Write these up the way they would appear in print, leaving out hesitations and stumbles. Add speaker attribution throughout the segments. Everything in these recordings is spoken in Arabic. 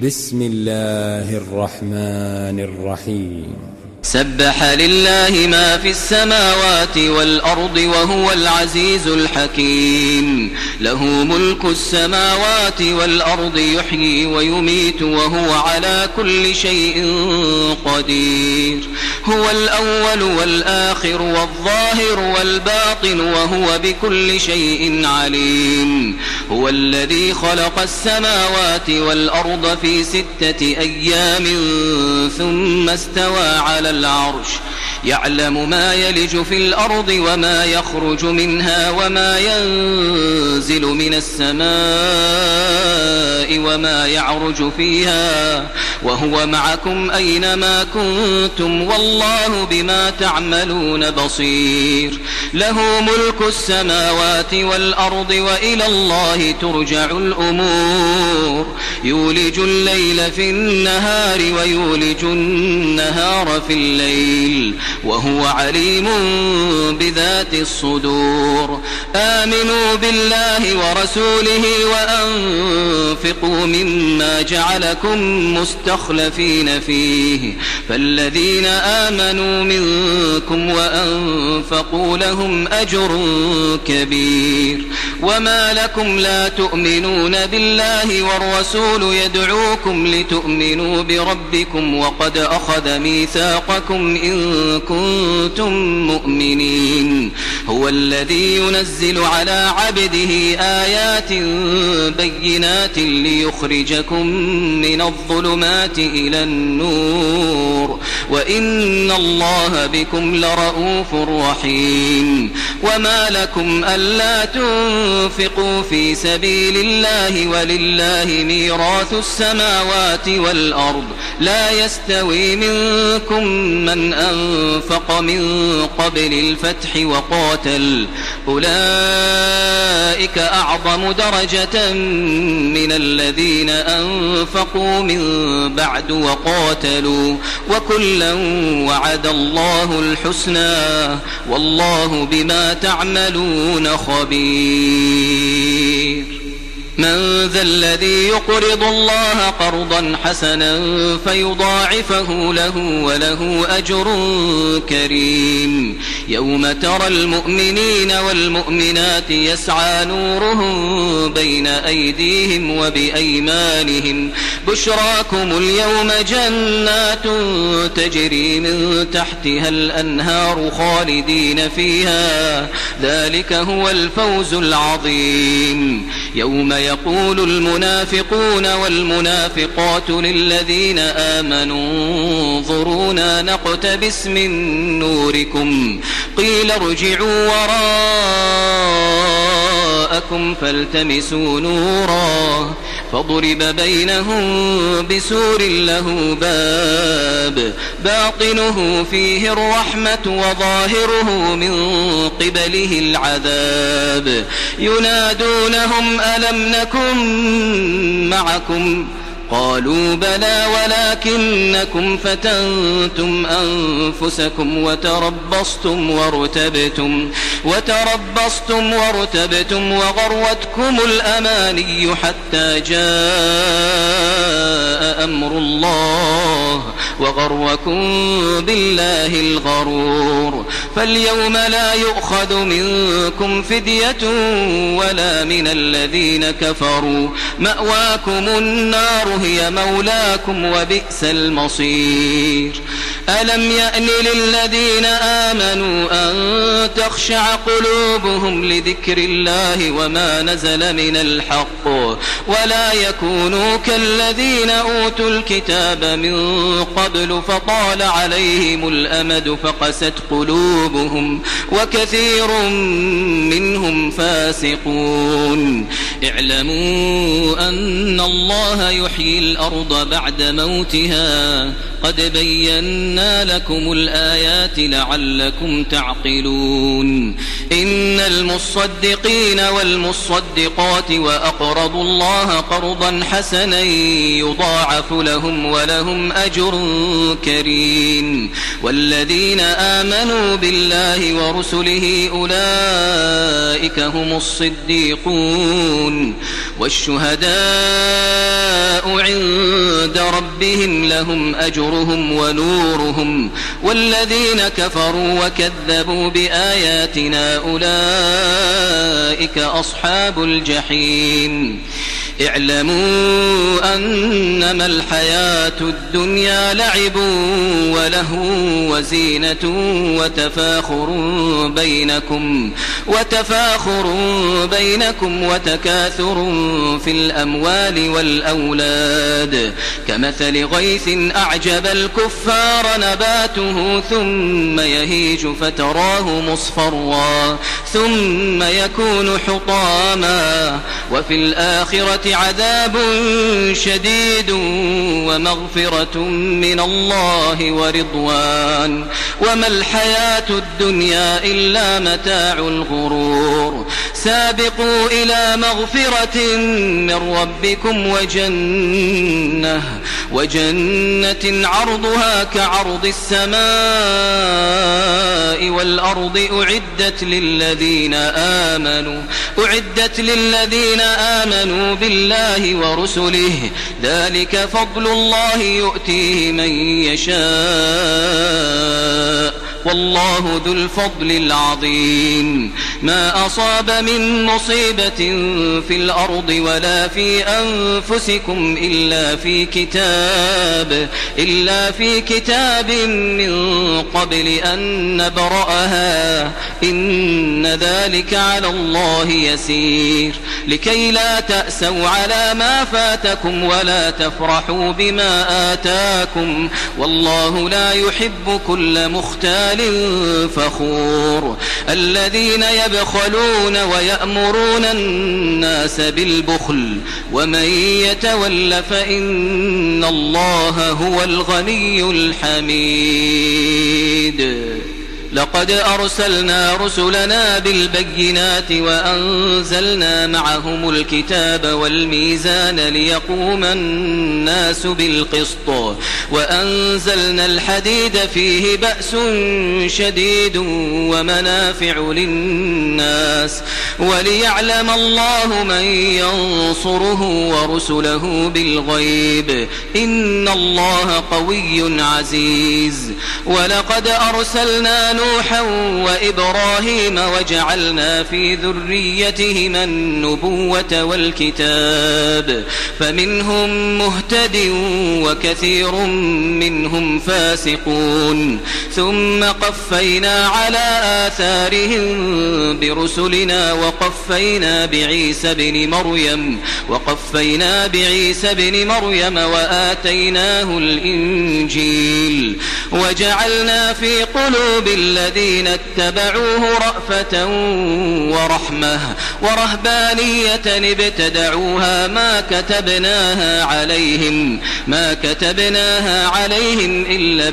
Speaker 1: بسم الله الرحمن الرحيم.
Speaker 2: سبح لله ما في السماوات والأرض وهو العزيز الحكيم. له ملك السماوات والأرض يحيي ويميت وهو على كل شيء قدير. هو الأول والآخر والظاهر والباطن وهو بكل شيء عليم. هو الذي خلق السماوات والأرض في 6 أيام ثم استوى على العرش يعلم ما يلج في الأرض وما يخرج منها وما ينزل من السماء وما يعرج فيها وهو معكم أينما كنتم والله بما تعملون بصير. له ملك السماوات والأرض وإلى الله ترجع الأمور. يولج الليل في النهار ويولج النهار في الليل وهو عليم بذات الصدور. آمنوا بالله ورسوله وأنفقوا مما جعلكم مستخلفين فيه فالذين آمنوا منكم وأنفقوا لهم أجر كبير. وما لكم لا تؤمنون بالله والرسول يدعوكم لتؤمنوا بربكم وقد أخذ ميثاقكم إن كنتم مؤمنين. هو الذي ينزل على عبده آيات بينات ليخرجكم من الظلمات إلى النور وإن الله بكم لرؤوف رحيم. وما لكم ألا تنفقوا في سبيل الله ولله ميراث السماوات والأرض لا يستوي منكم من أنفق من قبل الفتح وقاتل أولئك أعظم درجة من الذين أنفقوا من بعد وقاتلوا وكلا وعد الله الحسنى والله بما تعملون خبير. من ذا الذي يقرض الله قرضا حسنا فيضاعفه له وله أجر كريم. يوم ترى المؤمنين والمؤمنات يسعى نورهم بين أيديهم وبأيمانهم بشراكم اليوم جنات تجري من تحتها الأنهار خالدين فيها ذلك هو الفوز العظيم. يوم يقول المنافقون والمنافقات للذين آمنوا انظرونا نقتبس من نوركم قيل ارجعوا وراءكم فالتمسوا نورا فضرب بينهم بسور له باب باطنه فيه الرحمة وظاهره من قبله العذاب ينادونهم ألم نكن معكم قالوا بلى ولكنكم فتنتم أنفسكم وتربصتم وارتبتم وغرتكم الأماني حتى جاء أمر الله وغركم بالله الغرور. فاليوم لا يؤخذ منكم فدية ولا من الذين كفروا مأواكم النار هي مولاكم وبئس المصير. ألم يأن للذين آمنوا أن تخشع قلوبهم لذكر الله وما نزل من الحق ولا يكونوا كالذين أوتوا الكتاب من قبل فطال عليهم الأمد فقست قلوبهم وكثير منهم فاسقون. اعلموا أن الله يحيي الأرض بعد موتها قد بينا لكم الآيات لعلكم تعقلون. إن المصدقين والمصدقات وأقرضوا الله قرضا حسنا يضاعف لهم ولهم أجر كريم. والذين آمنوا بالله ورسله أولئك هم الصديقون والشهداء عند عند ربهم لهم أجرهم ونورهم والذين كفروا وكذبوا بآياتنا أولئك أصحاب الجحيم اعلموا أنما الحياة الدنيا لعب ولهو وزينة وتفاخر بينكم وتكاثر في الأموال والأولاد كمثل غيث أعجب الكفار نباته ثم يهيج فتراه مصفرا ثم يكون حطاما وفي الآخرة عذاب شديد ومغفرة من الله ورضوان وما الحياة الدنيا إلا متاع الغرور سابقوا إلى مغفرة من ربكم وجنة عرضها كعرض السماء والأرض أعدت للذين آمنوا بالله ورسله ذلك فضل الله يؤتيه من يشاء والله ذو الفضل العظيم ما أصاب من مصيبة في الأرض ولا في أنفسكم إلا في كتاب من قبل أن نبرأها إن ذلك على الله يسير لكي لا تأسوا على ما فاتكم ولا تفرحوا بما آتاكم والله لا يحب كل مختال فخور الذين يبخلون ويأمرون الناس بالبخل ومن يتول فإن الله هو الغني الحميد لقد أرسلنا رسلنا بالبينات وأنزلنا معهم الكتاب والميزان ليقوم الناس بالقسط وأنزلنا الحديد فيه بأس شديد ومنافع للناس وليعلم الله من ينصره ورسله بالغيب إن الله قوي عزيز ولقد أرسلنا نوحا وإبراهيم وجعلنا في ذريتهما النبوة والكتاب فمنهم مهتد وكثير منهم فاسقون ثم قفينا على آثارهم برسلنا وقفينا بعيسى بن مريم وآتيناه الإنجيل وجعلنا في قلوب الذين اتبعوه رأفة ورحمة ورهبانية ابتدعوها ما كتبناها عليهم إلا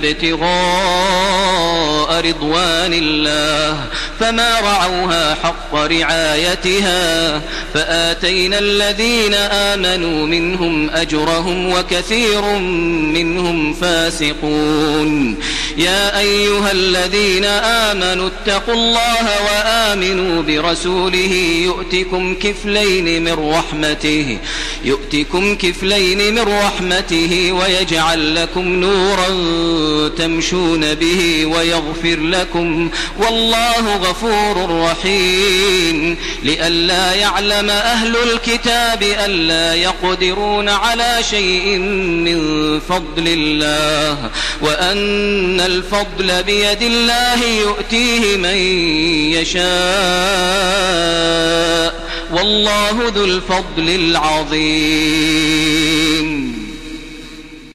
Speaker 2: ابتغاء رضوان الله فما رعوها حق رعايتها فآتينا الذين آمنوا منهم أجرهم وكثير منهم فاسقون يا أيها الذين آمنوا اتقوا الله وآمنوا برسوله يؤتكم كفلين من رحمته ويجعل لكم نورا تمشون به ويغفر لكم والله غفور رحيم لئلا يعلم أهل الكتاب ألا يقدرون على شيء من فضل الله وأن الفضل بيد الله يؤتيه من يشاء والله ذو الفضل العظيم